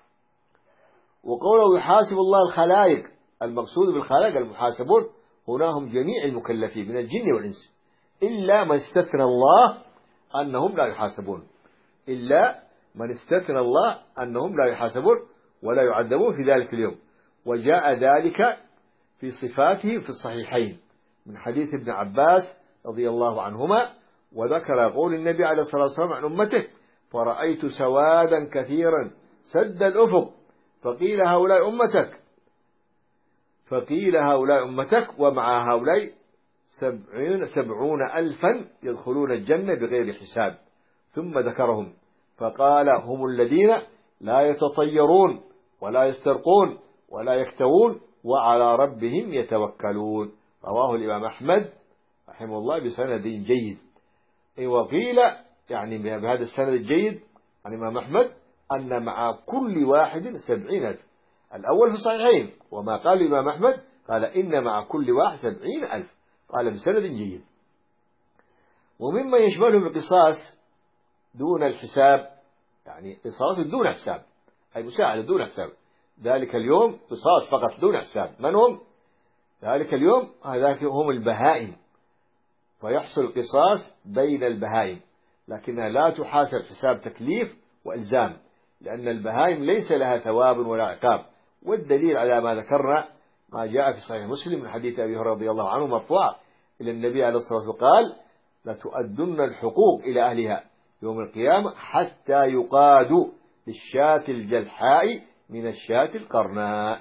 وقوله يحاسب الله الخلائق، المقصود بالخلائق المحاسبون هنا هم جميع المكلفين من الجن والإنس، إلا من استثنى الله أنهم لا يحاسبون، إلا من استثنى الله أنهم لا يحاسبون ولا يعذبون في ذلك اليوم. وجاء ذلك في صفاته في الصحيحين من حديث ابن عباس رضي الله عنهما، وذكر قول النبي عليه الصلاة والسلام عن أمته: فرأيت سوادا كثيرا سد الأفق فقيل هؤلاء أمتك فقيل هؤلاء أمتك ومع هؤلاء سبعين سبعون ألفا يدخلون الجنة بغير حساب، ثم ذكرهم فقال: هم الذين لا يتطيرون ولا يسترقون ولا يكتوون وعلى ربهم يتوكلون. رواه الإمام أحمد رحمه الله بسند جيد. وقيل يعني بهذا السند الجيد عن الإمام أحمد أن مع كل واحد سبعين ألف. الأول في الصحيحين، وما قال الإمام أحمد قال إن مع كل واحد سبعين ألف، قال بسند جيد. ومما يشمله القصاص دون الحساب، يعني قصاص دون حساب، أي مساعدة دون حساب. ذلك اليوم قصاص فقط دون حساب. من هم ذلك اليوم؟ هذاك هم البهائم، فيحصل قصاص بين البهائم، لكنها لا تحاسب حساب تكليف وإلزام، لأن البهائم ليس لها ثواب ولا عقاب. والدليل على ما ذكرنا ما جاء في صحيح مسلم من حديث أبي هريرة رضي الله عنه مرفوعا إلى النبي عليه الصلاة والسلام قال: لتؤدن الحقوق إلى أهلها يوم القيامة حتى يقاد للشاة الجلحاء من الشاة القرناء.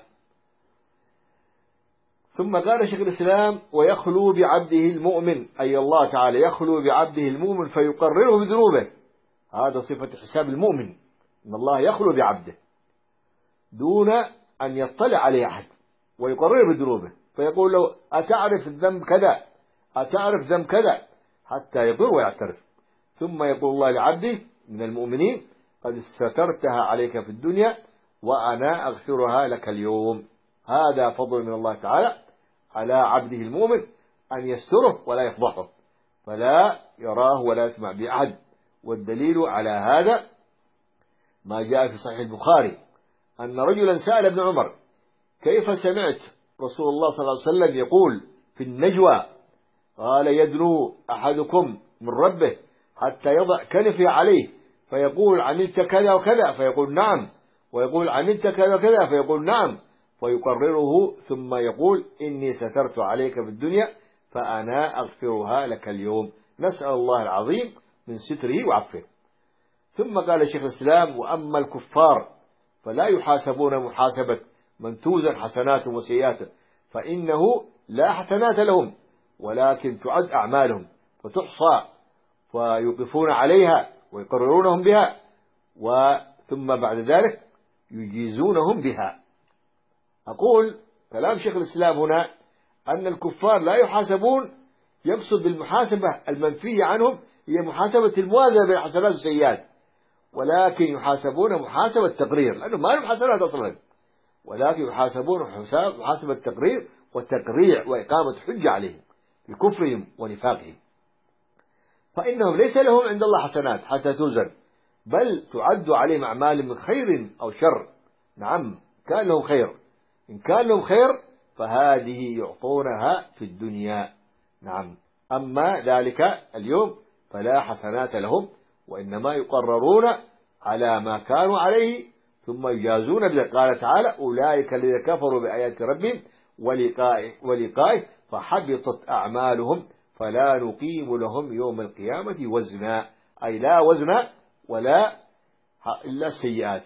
ثم قال شيخ الإسلام: ويخلو بعبده المؤمن، أي الله تعالى يخلو بعبده المؤمن فيقرره بذنوبه. هذا صفة حساب المؤمن، إن الله يخلو بعبده دون أن يطلع عليه أحد ويقرره بذنوبه، فيقول له: أتعرف الذنب كذا، أتعرف ذنب كذا، حتى يضر ويعترف. ثم يقول الله لعبده من المؤمنين: قد سترتها عليك في الدنيا وأنا أغفرها لك اليوم. هذا فضل من الله تعالى على عبده المؤمن أن يستره ولا يفضحه، فلا يراه ولا يسمع بأحد. والدليل على هذا ما جاء في صحيح البخاري أن رجلا سأل ابن عمر: كيف سمعت رسول الله صلى الله عليه وسلم يقول في النجوى؟ قال: يدنو أحدكم من ربه حتى يضع كنفه عليه فيقول: عملت كذا وكذا، فيقول: نعم، ويقول: عملت كذا وكذا، فيقول: نعم، فيقرره ثم يقول: إني سترت عليك في الدنيا فأنا أغفرها لك اليوم. نسأل الله العظيم من ستره وعفه. ثم قال شيخ الإسلام: وأما الكفار فلا يحاسبون محاسبة من توزن حسناتهم وسيئاتهم، فإنه لا حسنات لهم ولكن تعد أعمالهم فتحصى ويوقفون عليها ويقررونهم بها، وثم بعد ذلك يجيزونهم بها. أقول كلام شيخ الإسلام هنا أن الكفار لا يحاسبون، يقصد بالمحاسبة المنفية عنهم هي محاسبة الموازنة بين الحسنات والسيئات، ولكن يحاسبون محاسبة تقرير، لأنه ما لهم حسنات أصلا، ولكن يحاسبون حساب محاسبة تقرير وتقريع وإقامة حجة عليهم بكفرهم ونفاقهم، فإنهم ليس لهم عند الله حسنات حتى توزن، بل تعد عليهم أعمال من خير أو شر. نعم، كان لهم خير، إن كان لهم خير فهذه يعطونها في الدنيا. نعم، أما ذلك اليوم فلا حسنات لهم، وإنما يقررون على ما كانوا عليه ثم يجازون بذلك. قال تعالى: أولئك الذين كفروا بآيات ربهم ولقائه, ولقائه فحبطت أعمالهم فلا نقيم لهم يوم القيامة وزنا، أي لا وزن ولا إلا السيئات.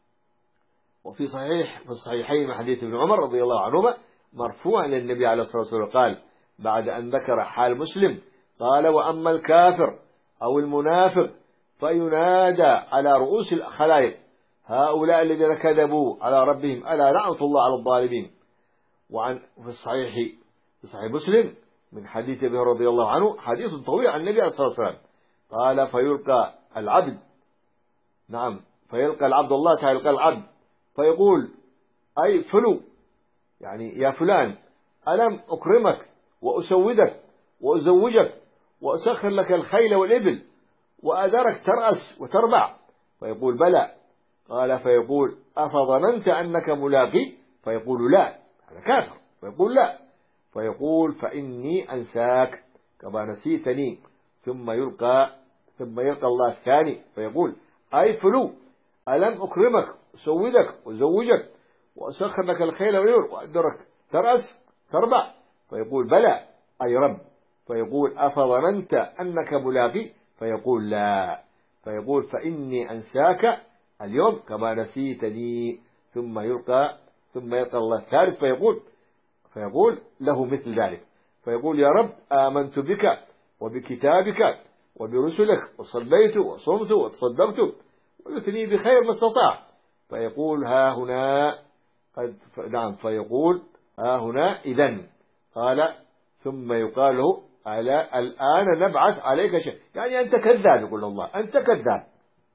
وفي صحيح في الصحيحين من حديث ابن عمر رضي الله عنهما مرفوعا للنبي عليه الصلاة والسلام قال بعد أن ذكر حال مسلم قال: وأما الكافر أو المنافق فينادى على رؤوس الخلائق: هؤلاء الذين كذبوا على ربهم ألا لعنة الله على الظالمين. وعن في الصحيح في صحيح مسلم من حديث ابي هريرة رضي الله عنه حديث طويل عن النبي عليه الصلاة والسلام قال: فيلقى العبد نعم فيلقى العبد الله تعالى يلقى العبد فيقول: أي فلو، يعني يا فلان، ألم أكرمك وأسودك وأزوجك وأسخر لك الخيل والإبل وأدرك ترأس وتربع؟ فيقول: بلى. قال: فيقول: أفظننت أنك ملاقي؟ فيقول: لا، هذا كافر. فيقول: لا. فيقول: فإني أنساك كما نسيتني. ثم يلقى ثم يلقى الله الثاني فيقول: أي فلو، ألم أكرمك أسودك وزوجك وأسخر لك الخيل والعير وأقدرك ترأس تربع؟ فيقول بلى أي رب. فيقول أفظننت أنك ملاقي؟ فيقول لا. فيقول فإني أنساك اليوم كما نسيتني. ثم يلقى ثم يلقى الله الثالث فيقول فيقول له مثل ذلك. فيقول يا رب آمنت بك وبكتابك وبرسلك وصليت وصمت وتصدقت ويثني بخير ما استطاع. فيقول ها هنا قد نعم فيقول ها هنا إذن قال ثم يقال له ألا الآن نبعث عليك شيء، يعني أنت كذاب. يقول الله أنت كذاب.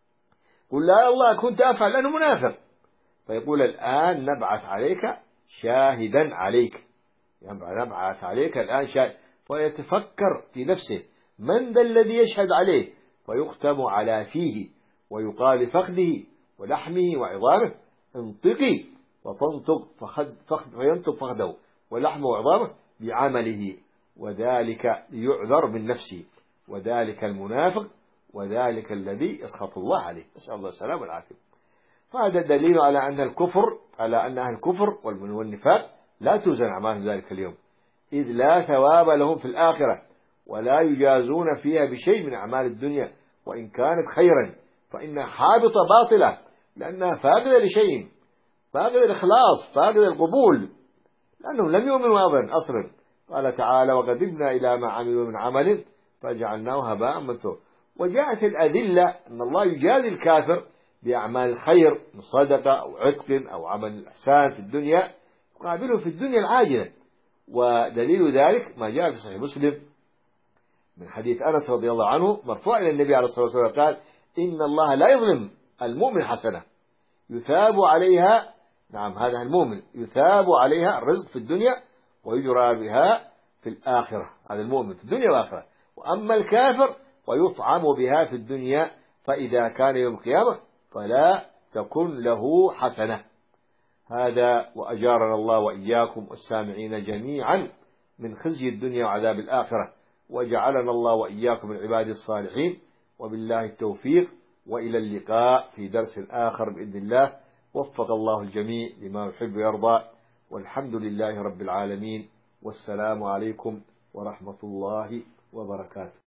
قل لا الله كنت أفعل لأنه منافق. فيقول الآن نبعث عليك شاهدا عليك، نبعث عليك الآن شاهد. فيتفكر في نفسه من ذا الذي يشهد عليه؟ فيختم على فيه ويقال فخذه ولحمه وعظامه انطقي وتنطق فخذ فخذ فينطق فخذه ولحمه وعظامه بعمله، وذلك ليعذر من نفسه، وذلك المنافق وذلك الذي يسخط الله عليه، نسأل الله السلامة والعافية. فهذا دليل على أن الكفر على أن أهل الكفر والنفاق لا توزن أعمالهم ذلك اليوم، إذ لا ثواب لهم في الآخرة ولا يجازون فيها بشيء من أعمال الدنيا، وإن كانت خيرا فإنها حابطة باطلة لأنها فاقدة لشيء، فاقدة الإخلاص، فاقدة القبول، لأنهم لم يؤمنوا أبدا أصلا. قال تعالى وقدمنا إلى ما عملوا من عمل فجعلناه هباء منثورا. وجاءت الأدلة أن الله يجازي الكافر بأعمال الخير من صدقة أو عتق أو عمل الإحسان في الدنيا يقابله في الدنيا العاجلة. ودليل ذلك ما جاء في صحيح مسلم من حديث أنس رضي الله عنه مرفوع إلى النبي عليه الصلاة والسلام قال إن الله لا يظلم المؤمن حسنة يثاب عليها، نعم هذا المؤمن يثاب عليها الرزق في الدنيا ويجرى بها في الآخرة، هذا المؤمن في الدنيا والآخرة. وأما الكافر ويطعم بها في الدنيا فإذا كان يوم القيامة فلا تكن له حسنة. هذا وأجارنا الله وإياكم والسامعين جميعا من خزي الدنيا وعذاب الآخرة، وجعلنا الله وإياكم من عباد الصالحين، وبالله التوفيق، وإلى اللقاء في درس آخر بإذن الله. وفق الله الجميع لما يحب ويرضى، والحمد لله رب العالمين، والسلام عليكم ورحمة الله وبركاته.